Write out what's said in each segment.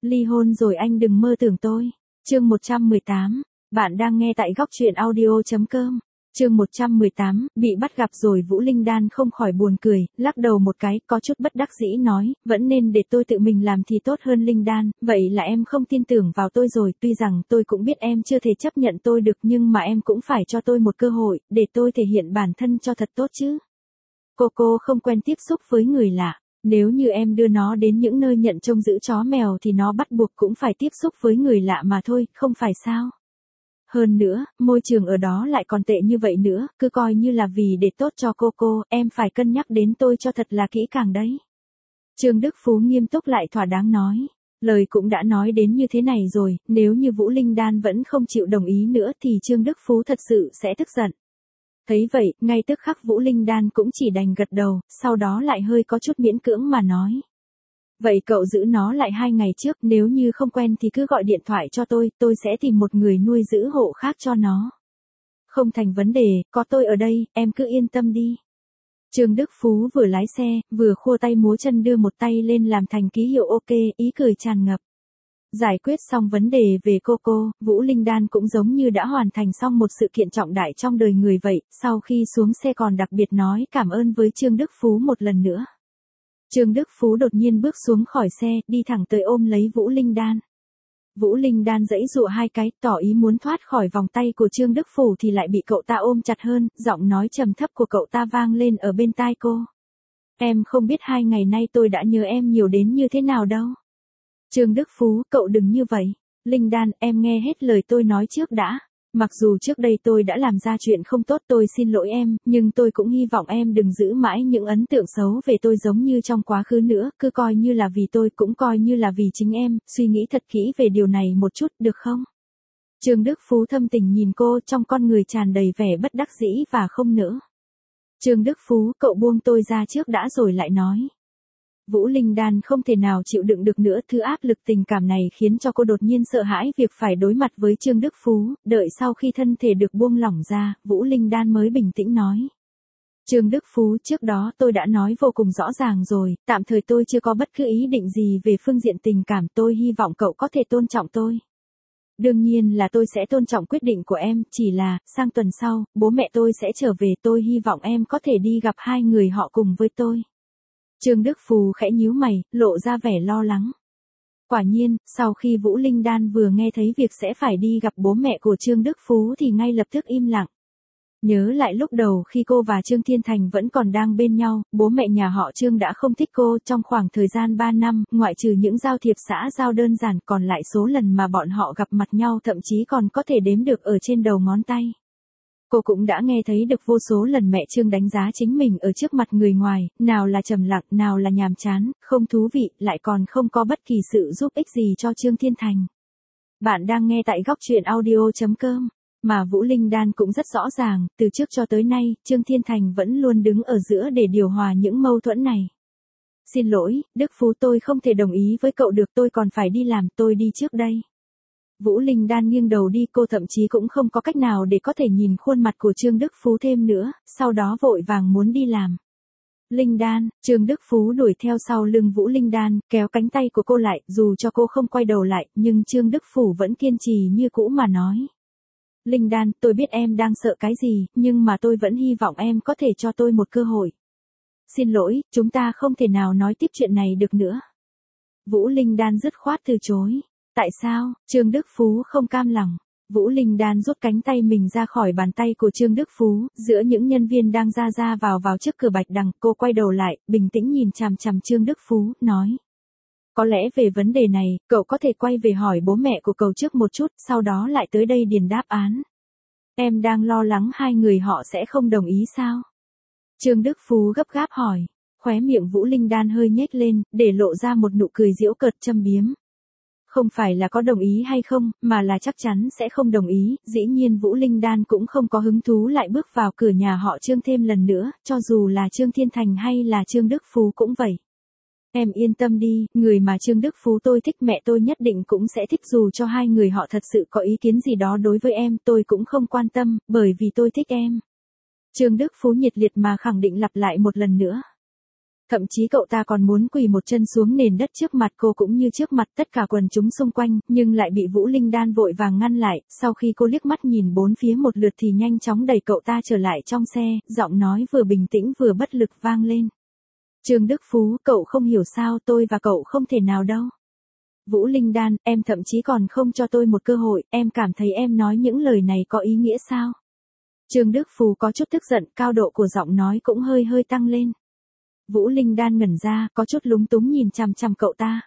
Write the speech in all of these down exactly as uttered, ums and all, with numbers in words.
Ly hôn rồi anh đừng mơ tưởng tôi. Chương một trăm mười tám. Bạn đang nghe tại góc truyện audio chấm com. Chương một trăm mười tám, bị bắt gặp rồi. Vũ Linh Đan không khỏi buồn cười, lắc đầu một cái, có chút bất đắc dĩ nói, vẫn nên để tôi tự mình làm thì tốt hơn. Linh Đan, vậy là em không tin tưởng vào tôi rồi, tuy rằng tôi cũng biết em chưa thể chấp nhận tôi được, nhưng mà em cũng phải cho tôi một cơ hội, để tôi thể hiện bản thân cho thật tốt chứ. Cô cô không quen tiếp xúc với người lạ. Nếu như em đưa nó đến những nơi nhận trông giữ chó mèo thì nó bắt buộc cũng phải tiếp xúc với người lạ mà thôi, không phải sao? Hơn nữa, môi trường ở đó lại còn tệ như vậy nữa, cứ coi như là vì để tốt cho cô cô, em phải cân nhắc đến tôi cho thật là kỹ càng đấy. Trương Đức Phú nghiêm túc lại thỏa đáng nói. Lời cũng đã nói đến như thế này rồi, nếu như Vũ Linh Đan vẫn không chịu đồng ý nữa thì Trương Đức Phú thật sự sẽ tức giận. Thấy vậy, ngay tức khắc Vũ Linh Đan cũng chỉ đành gật đầu, sau đó lại hơi có chút miễn cưỡng mà nói. Vậy cậu giữ nó lại hai ngày trước, nếu như không quen thì cứ gọi điện thoại cho tôi, tôi sẽ tìm một người nuôi giữ hộ khác cho nó. Không thành vấn đề, có tôi ở đây, em cứ yên tâm đi. Trương Đức Phú vừa lái xe, vừa khua tay múa chân đưa một tay lên làm thành ký hiệu ok, ý cười tràn ngập. Giải quyết xong vấn đề về cô cô, Vũ Linh Đan cũng giống như đã hoàn thành xong một sự kiện trọng đại trong đời người vậy, sau khi xuống xe còn đặc biệt nói cảm ơn với Trương Đức Phú một lần nữa. Trương Đức Phú đột nhiên bước xuống khỏi xe, đi thẳng tới ôm lấy Vũ Linh Đan. Vũ Linh Đan giãy giụa hai cái, tỏ ý muốn thoát khỏi vòng tay của Trương Đức Phú thì lại bị cậu ta ôm chặt hơn, giọng nói trầm thấp của cậu ta vang lên ở bên tai cô. Em không biết hai ngày nay tôi đã nhớ em nhiều đến như thế nào đâu. Trương Đức Phú, cậu đừng như vậy. Linh Đan, em nghe hết lời tôi nói trước đã. Mặc dù trước đây tôi đã làm ra chuyện không tốt, tôi xin lỗi em, nhưng tôi cũng hy vọng em đừng giữ mãi những ấn tượng xấu về tôi giống như trong quá khứ nữa, cứ coi như là vì tôi, cũng coi như là vì chính em, suy nghĩ thật kỹ về điều này một chút, được không? Trương Đức Phú thâm tình nhìn cô, trong con người tràn đầy vẻ bất đắc dĩ và không nỡ. Trương Đức Phú, cậu buông tôi ra trước đã rồi lại nói. Vũ Linh Đan không thể nào chịu đựng được nữa, thứ áp lực tình cảm này khiến cho cô đột nhiên sợ hãi việc phải đối mặt với Trương Đức Phú, đợi sau khi thân thể được buông lỏng ra, Vũ Linh Đan mới bình tĩnh nói. Trương Đức Phú, trước đó tôi đã nói vô cùng rõ ràng rồi, tạm thời tôi chưa có bất cứ ý định gì về phương diện tình cảm, tôi hy vọng cậu có thể tôn trọng tôi. Đương nhiên là tôi sẽ tôn trọng quyết định của em, chỉ là, sang tuần sau, bố mẹ tôi sẽ trở về, tôi hy vọng em có thể đi gặp hai người họ cùng với tôi. Trương Đức Phú khẽ nhíu mày, lộ ra vẻ lo lắng. Quả nhiên, sau khi Vũ Linh Đan vừa nghe thấy việc sẽ phải đi gặp bố mẹ của Trương Đức Phú thì ngay lập tức im lặng. Nhớ lại lúc đầu khi cô và Trương Thiên Thành vẫn còn đang bên nhau, bố mẹ nhà họ Trương đã không thích cô. Trong khoảng thời gian ba năm, ngoại trừ những giao thiệp xã giao đơn giản, còn lại số lần mà bọn họ gặp mặt nhau thậm chí còn có thể đếm được ở trên đầu ngón tay. Cô cũng đã nghe thấy được vô số lần mẹ Trương đánh giá chính mình ở trước mặt người ngoài, nào là trầm lặng, nào là nhàm chán, không thú vị, lại còn không có bất kỳ sự giúp ích gì cho Trương Thiên Thành. Bạn đang nghe tại góc truyện audio chấm com, mà Vũ Linh Đan cũng rất rõ ràng, từ trước cho tới nay, Trương Thiên Thành vẫn luôn đứng ở giữa để điều hòa những mâu thuẫn này. Xin lỗi, Đức Phú, tôi không thể đồng ý với cậu được, tôi còn phải đi làm, tôi đi trước đây. Vũ Linh Đan nghiêng đầu đi, cô thậm chí cũng không có cách nào để có thể nhìn khuôn mặt của Trương Đức Phú thêm nữa, sau đó vội vàng muốn đi làm. Linh Đan, Trương Đức Phú đuổi theo sau lưng Vũ Linh Đan, kéo cánh tay của cô lại, dù cho cô không quay đầu lại, nhưng Trương Đức Phú vẫn kiên trì như cũ mà nói. Linh Đan, tôi biết em đang sợ cái gì, nhưng mà tôi vẫn hy vọng em có thể cho tôi một cơ hội. Xin lỗi, chúng ta không thể nào nói tiếp chuyện này được nữa. Vũ Linh Đan dứt khoát từ chối. Tại sao? Trương Đức Phú không cam lòng. Vũ Linh Đan rút cánh tay mình ra khỏi bàn tay của Trương Đức Phú, giữa những nhân viên đang ra ra vào vào trước cửa Bạch Đằng, cô quay đầu lại, bình tĩnh nhìn chằm chằm Trương Đức Phú, nói. Có lẽ về vấn đề này, cậu có thể quay về hỏi bố mẹ của cậu trước một chút, sau đó lại tới đây điền đáp án. Em đang lo lắng hai người họ sẽ không đồng ý sao? Trương Đức Phú gấp gáp hỏi. Khóe miệng Vũ Linh Đan hơi nhếch lên, để lộ ra một nụ cười giễu cợt châm biếm. Không phải là có đồng ý hay không, mà là chắc chắn sẽ không đồng ý. Dĩ nhiên Vũ Linh Đan cũng không có hứng thú lại bước vào cửa nhà họ Trương thêm lần nữa, cho dù là Trương Thiên Thành hay là Trương Đức Phú cũng vậy. Em yên tâm đi, người mà Trương Đức Phú tôi thích mẹ tôi nhất định cũng sẽ thích, dù cho hai người họ thật sự có ý kiến gì đó đối với em, tôi cũng không quan tâm, bởi vì tôi thích em. Trương Đức Phú nhiệt liệt mà khẳng định lặp lại một lần nữa. Thậm chí cậu ta còn muốn quỳ một chân xuống nền đất trước mặt cô cũng như trước mặt tất cả quần chúng xung quanh, nhưng lại bị Vũ Linh Đan vội vàng ngăn lại, sau khi cô liếc mắt nhìn bốn phía một lượt thì nhanh chóng đẩy cậu ta trở lại trong xe, giọng nói vừa bình tĩnh vừa bất lực vang lên. Trương Đức Phú, cậu không hiểu sao tôi và cậu không thể nào đâu. Vũ Linh Đan, em thậm chí còn không cho tôi một cơ hội, em cảm thấy em nói những lời này có ý nghĩa sao? Trương Đức Phú có chút tức giận, cao độ của giọng nói cũng hơi hơi tăng lên. Vũ Linh Đan ngẩn ra, có chút lúng túng nhìn chằm chằm cậu ta.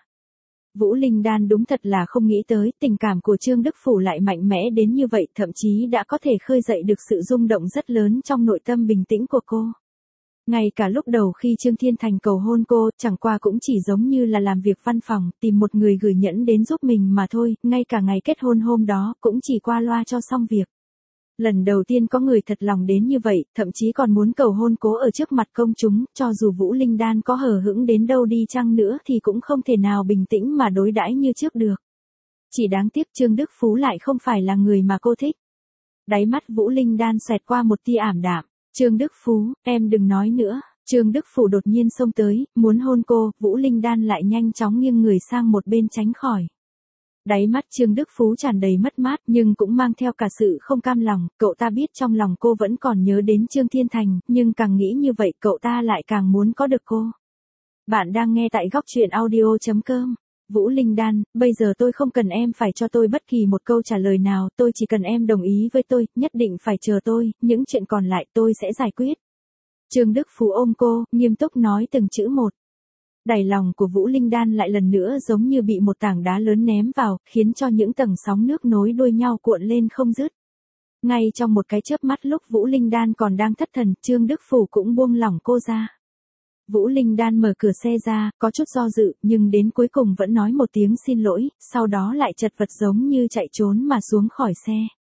Vũ Linh Đan đúng thật là không nghĩ tới, tình cảm của Trương Đức Phú lại mạnh mẽ đến như vậy, thậm chí đã có thể khơi dậy được sự rung động rất lớn trong nội tâm bình tĩnh của cô. Ngay cả lúc đầu khi Trương Thiên Thành cầu hôn cô, chẳng qua cũng chỉ giống như là làm việc văn phòng, tìm một người gửi nhẫn đến giúp mình mà thôi, ngay cả ngày kết hôn hôm đó, cũng chỉ qua loa cho xong việc. Lần đầu tiên có người thật lòng đến như vậy, thậm chí còn muốn cầu hôn cô ở trước mặt công chúng, cho dù Vũ Linh Đan có hờ hững đến đâu đi chăng nữa thì cũng không thể nào bình tĩnh mà đối đãi như trước được. Chỉ đáng tiếc Trương Đức Phú lại không phải là người mà cô thích. Đáy mắt Vũ Linh Đan xoẹt qua một tia ảm đạm. Trương Đức Phú, em đừng nói nữa. Trương Đức Phú đột nhiên xông tới, muốn hôn cô, Vũ Linh Đan lại nhanh chóng nghiêng người sang một bên tránh khỏi. Đáy mắt Trương Đức Phú tràn đầy mất mát nhưng cũng mang theo cả sự không cam lòng, cậu ta biết trong lòng cô vẫn còn nhớ đến Trương Thiên Thành, nhưng càng nghĩ như vậy cậu ta lại càng muốn có được cô. Bạn đang nghe tại góc truyện audio chấm com. Vũ Linh Đan, bây giờ tôi không cần em phải cho tôi bất kỳ một câu trả lời nào, tôi chỉ cần em đồng ý với tôi, nhất định phải chờ tôi, những chuyện còn lại tôi sẽ giải quyết. Trương Đức Phú ôm cô, nghiêm túc nói từng chữ một. Đáy lòng của Vũ Linh Đan lại lần nữa giống như bị một tảng đá lớn ném vào, khiến cho những tầng sóng nước nối đuôi nhau cuộn lên không dứt. Ngay trong một cái chớp mắt lúc Vũ Linh Đan còn đang thất thần, Trương Đức Phú cũng buông lỏng cô ra. Vũ Linh Đan mở cửa xe ra, có chút do dự, nhưng đến cuối cùng vẫn nói một tiếng xin lỗi, sau đó lại chật vật giống như chạy trốn mà xuống khỏi xe.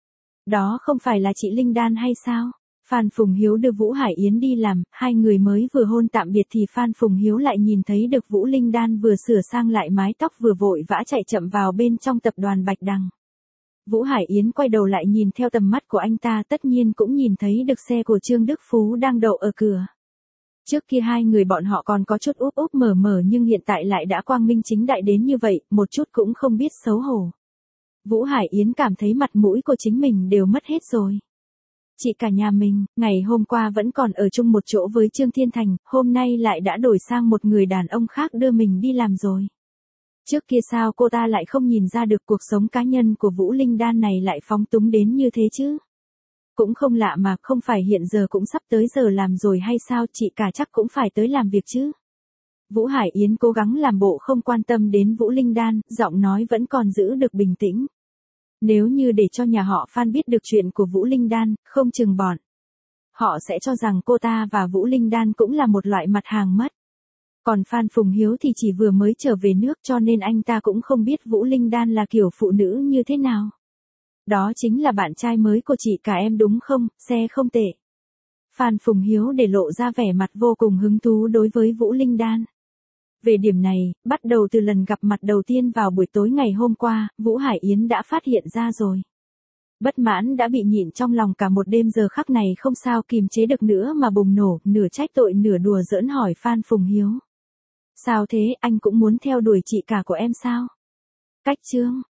Đó không phải là chị Linh Đan hay sao? Phan Phùng Hiếu đưa Vũ Hải Yến đi làm, hai người mới vừa hôn tạm biệt thì Phan Phùng Hiếu lại nhìn thấy được Vũ Linh Đan vừa sửa sang lại mái tóc vừa vội vã chạy chậm vào bên trong tập đoàn Bạch Đằng. Vũ Hải Yến quay đầu lại nhìn theo tầm mắt của anh ta, tất nhiên cũng nhìn thấy được xe của Trương Đức Phú đang đậu ở cửa. Trước kia hai người bọn họ còn có chút úp úp mở mở nhưng hiện tại lại đã quang minh chính đại đến như vậy, một chút cũng không biết xấu hổ. Vũ Hải Yến cảm thấy mặt mũi của chính mình đều mất hết rồi. Chị cả nhà mình, ngày hôm qua vẫn còn ở chung một chỗ với Trương Thiên Thành, hôm nay lại đã đổi sang một người đàn ông khác đưa mình đi làm rồi. Trước kia sao cô ta lại không nhìn ra được cuộc sống cá nhân của Vũ Linh Đan này lại phóng túng đến như thế chứ? Cũng không lạ mà, không phải hiện giờ cũng sắp tới giờ làm rồi hay sao, chị cả chắc cũng phải tới làm việc chứ. Vũ Hải Yến cố gắng làm bộ không quan tâm đến Vũ Linh Đan, giọng nói vẫn còn giữ được bình tĩnh. Nếu như để cho nhà họ Phan biết được chuyện của Vũ Linh Đan, không chừng bọn họ sẽ cho rằng cô ta và Vũ Linh Đan cũng là một loại mặt hàng mất. Còn Phan Phùng Hiếu thì chỉ vừa mới trở về nước cho nên anh ta cũng không biết Vũ Linh Đan là kiểu phụ nữ như thế nào. Đó chính là bạn trai mới của chị cả em đúng không, xe không tệ. Phan Phùng Hiếu để lộ ra vẻ mặt vô cùng hứng thú đối với Vũ Linh Đan. Về điểm này, bắt đầu từ lần gặp mặt đầu tiên vào buổi tối ngày hôm qua, Vũ Hải Yến đã phát hiện ra rồi. Bất mãn đã bị nhịn trong lòng cả một đêm, giờ khắc này không sao kìm chế được nữa mà bùng nổ, nửa trách tội nửa đùa giỡn hỏi Phan Phùng Hiếu. Sao thế, anh cũng muốn theo đuổi chị cả của em sao? Cách Trương